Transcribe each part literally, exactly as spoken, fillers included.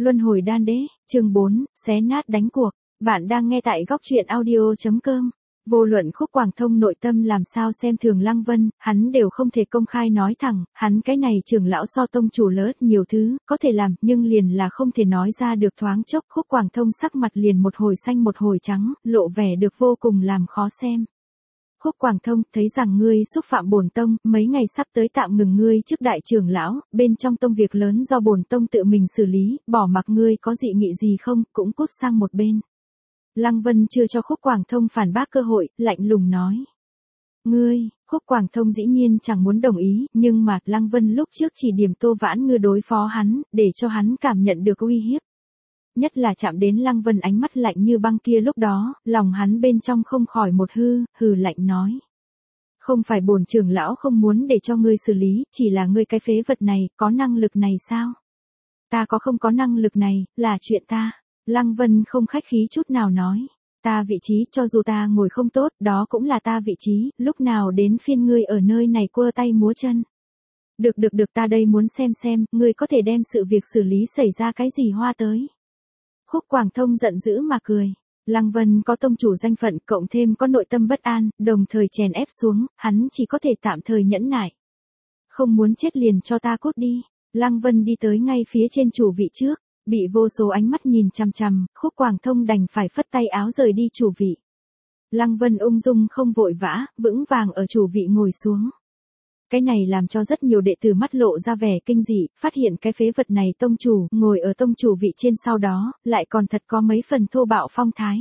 Luân hồi đan đế, chương bốn, xé nát đánh cuộc. Bạn đang nghe tại góc truyện audio chấm com. Vô luận Khúc Quảng Thông nội tâm làm sao xem thường Lăng Vân, hắn đều không thể công khai nói thẳng, hắn cái này trưởng lão so tông chủ lớn nhiều thứ, có thể làm, nhưng liền là không thể nói ra được. Thoáng chốc Khúc Quảng Thông sắc mặt liền một hồi xanh một hồi trắng, lộ vẻ được vô cùng làm khó xem. Khúc Quảng Thông, thấy rằng ngươi xúc phạm bổn tông, mấy ngày sắp tới tạm ngừng ngươi trước đại trưởng lão, bên trong tông việc lớn do bổn tông tự mình xử lý, bỏ mặc ngươi có dị nghị gì không, cũng cút sang một bên. Lăng Vân chưa cho Khúc Quảng Thông phản bác cơ hội, lạnh lùng nói. Ngươi, Khúc Quảng Thông dĩ nhiên chẳng muốn đồng ý, nhưng mà, Lăng Vân lúc trước chỉ điểm Tô Vãn Ngư đối phó hắn, để cho hắn cảm nhận được uy hiếp. Nhất là chạm đến Lăng Vân ánh mắt lạnh như băng kia lúc đó, lòng hắn bên trong không khỏi một hư, hừ lạnh nói. Không phải bổn trưởng lão không muốn để cho ngươi xử lý, chỉ là ngươi cái phế vật này, có năng lực này sao? Ta có không có năng lực này, là chuyện ta. Lăng Vân không khách khí chút nào nói. Ta vị trí, cho dù ta ngồi không tốt, đó cũng là ta vị trí, lúc nào đến phiên ngươi ở nơi này quơ tay múa chân. Được được được, ta đây muốn xem xem, ngươi có thể đem sự việc xử lý xảy ra cái gì hoa tới. Khúc Quảng Thông giận dữ mà cười. Lăng Vân có tông chủ danh phận, cộng thêm có nội tâm bất an, đồng thời chèn ép xuống, hắn chỉ có thể tạm thời nhẫn nại. Không muốn chết liền cho ta cút đi. Lăng Vân đi tới ngay phía trên chủ vị trước, bị vô số ánh mắt nhìn chằm chằm, Khúc Quảng Thông đành phải phất tay áo rời đi chủ vị. Lăng Vân ung dung không vội vã, vững vàng ở chủ vị ngồi xuống. Cái này làm cho rất nhiều đệ tử mắt lộ ra vẻ kinh dị, phát hiện cái phế vật này tông chủ, ngồi ở tông chủ vị trên sau đó, lại còn thật có mấy phần thô bạo phong thái.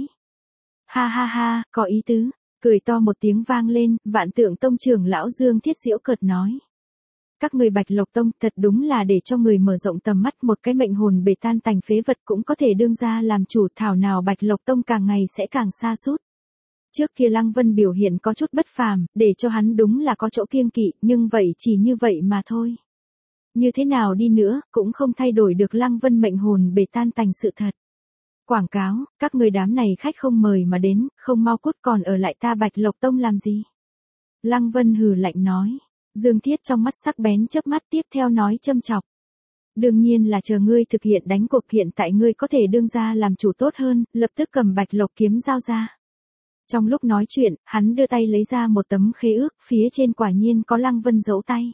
Ha ha ha, có ý tứ, cười to một tiếng vang lên, Vạn Tượng Tông trưởng lão Dương Thiết Diễu cợt nói. Các người Bạch Lộc Tông thật đúng là để cho người mở rộng tầm mắt, một cái mệnh hồn bể tan tành phế vật cũng có thể đương ra làm chủ, thảo nào Bạch Lộc Tông càng ngày sẽ càng xa sút. Trước kia Lăng Vân biểu hiện có chút bất phàm, để cho hắn đúng là có chỗ kiêng kỵ, nhưng vậy chỉ như vậy mà thôi. Như thế nào đi nữa, cũng không thay đổi được Lăng Vân mệnh hồn bể tan tành sự thật. Quảng cáo, các người đám này khách không mời mà đến, không mau cút còn ở lại ta Bạch Lộc Tông làm gì? Lăng Vân hừ lạnh nói. Dương Thiết trong mắt sắc bén chớp mắt tiếp theo nói châm chọc. Đương nhiên là chờ ngươi thực hiện đánh cuộc, hiện tại ngươi có thể đương ra làm chủ tốt hơn, lập tức cầm Bạch Lộc kiếm giao ra. Trong lúc nói chuyện, hắn đưa tay lấy ra một tấm khế ước, phía trên quả nhiên có Lăng Vân dấu tay.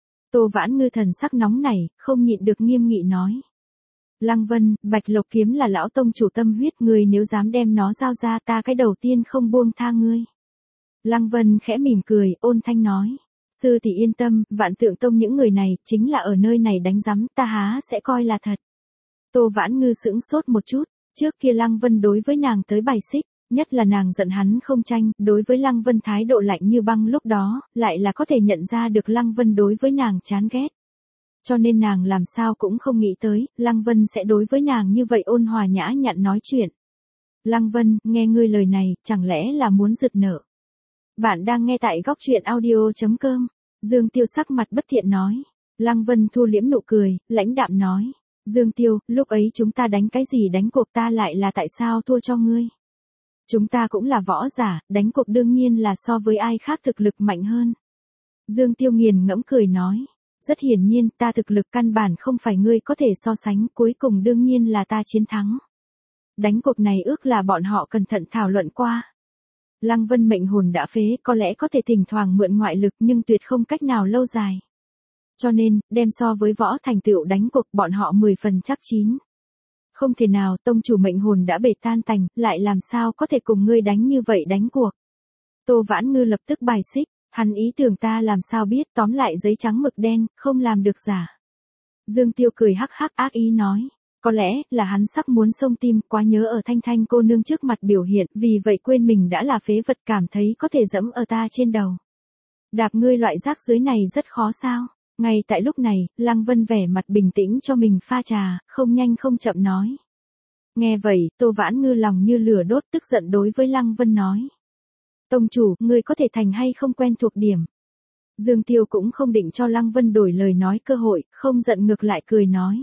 Tô Vãn Ngư thần sắc nóng nảy, không nhịn được nghiêm nghị nói. Lăng Vân, Bạch Lộc kiếm là lão tông chủ tâm huyết, ngươi nếu dám đem nó giao ra ta cái đầu tiên không buông tha ngươi. Lăng Vân khẽ mỉm cười, ôn thanh nói. Sư tỷ yên tâm, Vạn Tượng Tông những người này, chính là ở nơi này đánh rắm, ta há sẽ coi là thật. Tô Vãn Ngư sững sốt một chút, trước kia Lăng Vân đối với nàng tới bài xích, nhất là nàng giận hắn không tranh, đối với Lăng Vân thái độ lạnh như băng lúc đó, lại là có thể nhận ra được Lăng Vân đối với nàng chán ghét. Cho nên nàng làm sao cũng không nghĩ tới, Lăng Vân sẽ đối với nàng như vậy ôn hòa nhã nhặn nói chuyện. Lăng Vân, nghe ngươi lời này, chẳng lẽ là muốn rực nợ. Bạn đang nghe tại góc truyện audio chấm com. Dương Tiêu sắc mặt bất thiện nói. Lăng Vân thu liễm nụ cười, lãnh đạm nói. Dương Tiêu, lúc ấy chúng ta đánh cái gì đánh cuộc, ta lại là tại sao thua cho ngươi? Chúng ta cũng là võ giả, đánh cuộc đương nhiên là so với ai khác thực lực mạnh hơn. Dương Tiêu nghiền ngẫm cười nói. Rất hiển nhiên, ta thực lực căn bản không phải ngươi có thể so sánh, cuối cùng đương nhiên là ta chiến thắng. Đánh cuộc này ước là bọn họ cẩn thận thảo luận qua. Lăng Vân mệnh hồn đã phế, có lẽ có thể thỉnh thoảng mượn ngoại lực nhưng tuyệt không cách nào lâu dài. Cho nên, đem so với võ thành tựu đánh cuộc, bọn họ mười phần chắc chín. Không thể nào, tông chủ mệnh hồn đã bể tan tành, lại làm sao có thể cùng ngươi đánh như vậy đánh cuộc. Tô Vãn Ngư lập tức bài xích, hắn ý tưởng ta làm sao biết, tóm lại giấy trắng mực đen, không làm được giả. Dương Tiêu cười hắc hắc ác ý nói. Có lẽ là hắn sắc muốn xông tim, quá nhớ ở Thanh Thanh cô nương trước mặt biểu hiện, vì vậy quên mình đã là phế vật, cảm thấy có thể dẫm ở ta trên đầu. Đạp ngươi loại rác dưới này rất khó sao? Ngay tại lúc này, Lăng Vân vẻ mặt bình tĩnh cho mình pha trà, không nhanh không chậm nói. Nghe vậy, Tô Vãn Ngư lòng như lửa đốt, tức giận đối với Lăng Vân nói. Tông chủ, ngươi có thể thành hay không quen thuộc điểm. Dương Tiêu cũng không định cho Lăng Vân đổi lời nói cơ hội, không giận ngược lại cười nói.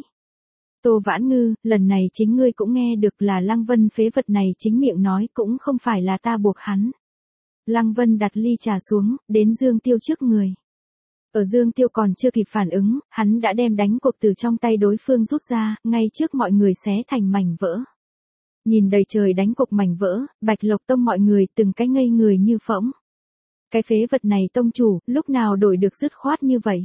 Tô Vãn Ngư, lần này chính ngươi cũng nghe được là Lăng Vân phế vật này chính miệng nói, cũng không phải là ta buộc hắn. Lăng Vân đặt ly trà xuống, đến Dương Tiêu trước người. Ở Dương Tiêu còn chưa kịp phản ứng, hắn đã đem đánh cuộc từ trong tay đối phương rút ra, ngay trước mọi người xé thành mảnh vỡ. Nhìn đầy trời đánh cuộc mảnh vỡ, Bạch Lộc Tông mọi người từng cái ngây người như phỗng. Cái phế vật này tông chủ, lúc nào đổi được dứt khoát như vậy?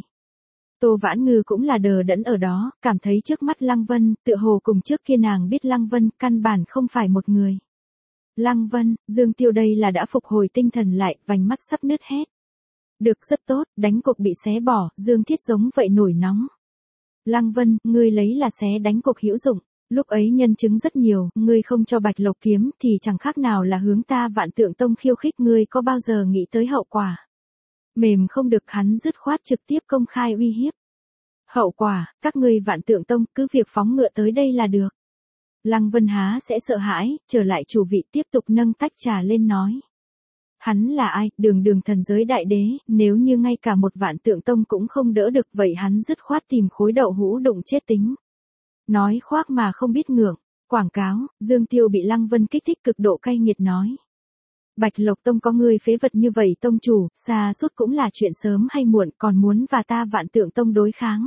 Tô Vãn Ngư cũng là đờ đẫn ở đó, cảm thấy trước mắt Lăng Vân, tựa hồ cùng trước kia nàng biết Lăng Vân căn bản không phải một người. Lăng Vân, Dương Tiêu đây là đã phục hồi tinh thần lại, vành mắt sắp nứt hết. Được rất tốt, đánh cuộc bị xé bỏ, Dương Thiết giống vậy nổi nóng. Lăng Vân, ngươi lấy là xé đánh cuộc hữu dụng, lúc ấy nhân chứng rất nhiều, ngươi không cho Bạch Lộc kiếm thì chẳng khác nào là hướng ta Vạn Tượng Tông khiêu khích, ngươi có bao giờ nghĩ tới hậu quả. Mềm không được, hắn dứt khoát trực tiếp công khai uy hiếp. Hậu quả, các ngươi Vạn Tượng Tông cứ việc phóng ngựa tới đây là được. Lăng Vân há sẽ sợ hãi, trở lại chủ vị tiếp tục nâng tách trà lên nói. Hắn là ai, đường đường thần giới đại đế, nếu như ngay cả một Vạn Tượng Tông cũng không đỡ được vậy hắn dứt khoát tìm khối đậu hũ đụng chết tính. Nói khoác mà không biết ngượng, quảng cáo, Dương Tiêu bị Lăng Vân kích thích cực độ cay nghiệt nói. Bạch Lộc Tông có người phế vật như vậy tông chủ, xa suốt cũng là chuyện sớm hay muộn, còn muốn và ta Vạn Tượng Tông đối kháng.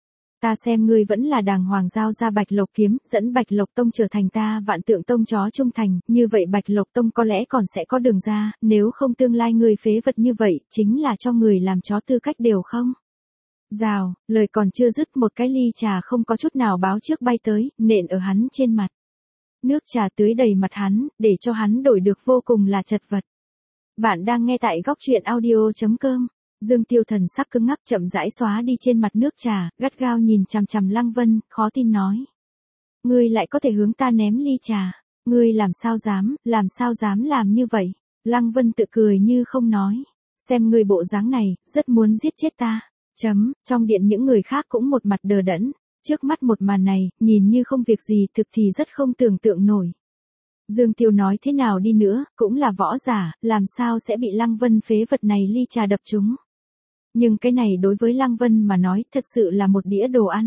Ta xem ngươi vẫn là đàng hoàng giao ra Bạch Lộc kiếm, dẫn Bạch Lộc Tông trở thành ta Vạn Tượng Tông chó trung thành, như vậy Bạch Lộc Tông có lẽ còn sẽ có đường ra, nếu không tương lai ngươi phế vật như vậy, chính là cho người làm chó tư cách đều không. Rào, lời còn chưa dứt một cái ly trà không có chút nào báo trước bay tới, nện ở hắn trên mặt. Nước trà tưới đầy mặt hắn, để cho hắn đổi được vô cùng là chật vật. Bạn đang nghe tại góc truyện audio chấm com. Dương Tiêu thần sắc cứng ngắc chậm rãi xóa đi trên mặt nước trà, gắt gao nhìn chằm chằm Lăng Vân, khó tin nói. Ngươi lại có thể hướng ta ném ly trà. Ngươi làm sao dám, làm sao dám làm như vậy. Lăng Vân tự cười như không nói. Xem ngươi bộ dáng này, rất muốn giết chết ta. Chấm, trong điện những người khác cũng một mặt đờ đẫn. Trước mắt một màn này, nhìn như không việc gì thực thì rất không tưởng tượng nổi. Dương Tiêu nói thế nào đi nữa, cũng là võ giả, làm sao sẽ bị Lăng Vân phế vật này ly trà đập trúng. Nhưng cái này đối với Lăng Vân mà nói thật sự là một đĩa đồ ăn.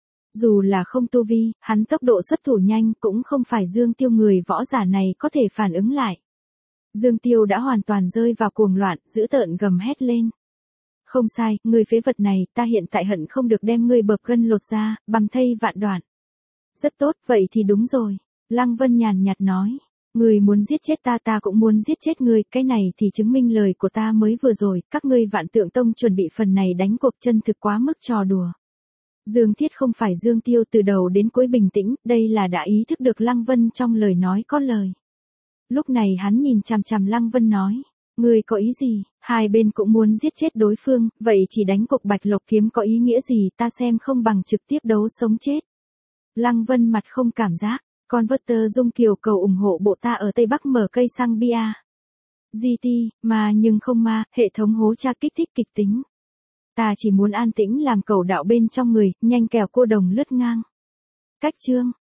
Dù là không tu vi, hắn tốc độ xuất thủ nhanh cũng không phải Dương Tiêu người võ giả này có thể phản ứng lại. Dương Tiêu đã hoàn toàn rơi vào cuồng loạn, dữ tợn gầm hét lên. Không sai, người phế vật này, ta hiện tại hận không được đem ngươi bợp gân lột ra, bằm thây vạn đoạn. Rất tốt, vậy thì đúng rồi. Lăng Vân nhàn nhạt nói. Ngươi muốn giết chết ta, ta cũng muốn giết chết ngươi, cái này thì chứng minh lời của ta mới vừa rồi, các ngươi Vạn Tượng Tông chuẩn bị phần này đánh cuộc chân thực quá mức trò đùa. Dương Thiết không phải Dương Tiêu từ đầu đến cuối bình tĩnh, đây là đã ý thức được Lăng Vân trong lời nói có lời. Lúc này hắn nhìn chằm chằm Lăng Vân nói. Ngươi có ý gì, hai bên cũng muốn giết chết đối phương, vậy chỉ đánh cuộc Bạch Lộc kiếm có ý nghĩa gì, ta xem không bằng trực tiếp đấu sống chết. Lăng Vân mặt không cảm giác, Converter Dung Kiều cầu ủng hộ bộ ta ở Tây Bắc mở cây xăng bia. giê tê, mà nhưng không ma, hệ thống hố tra kích thích kịch tính. Ta chỉ muốn an tĩnh làm cầu đạo bên trong người, nhanh kèo cô đồng lướt ngang. Cách chương.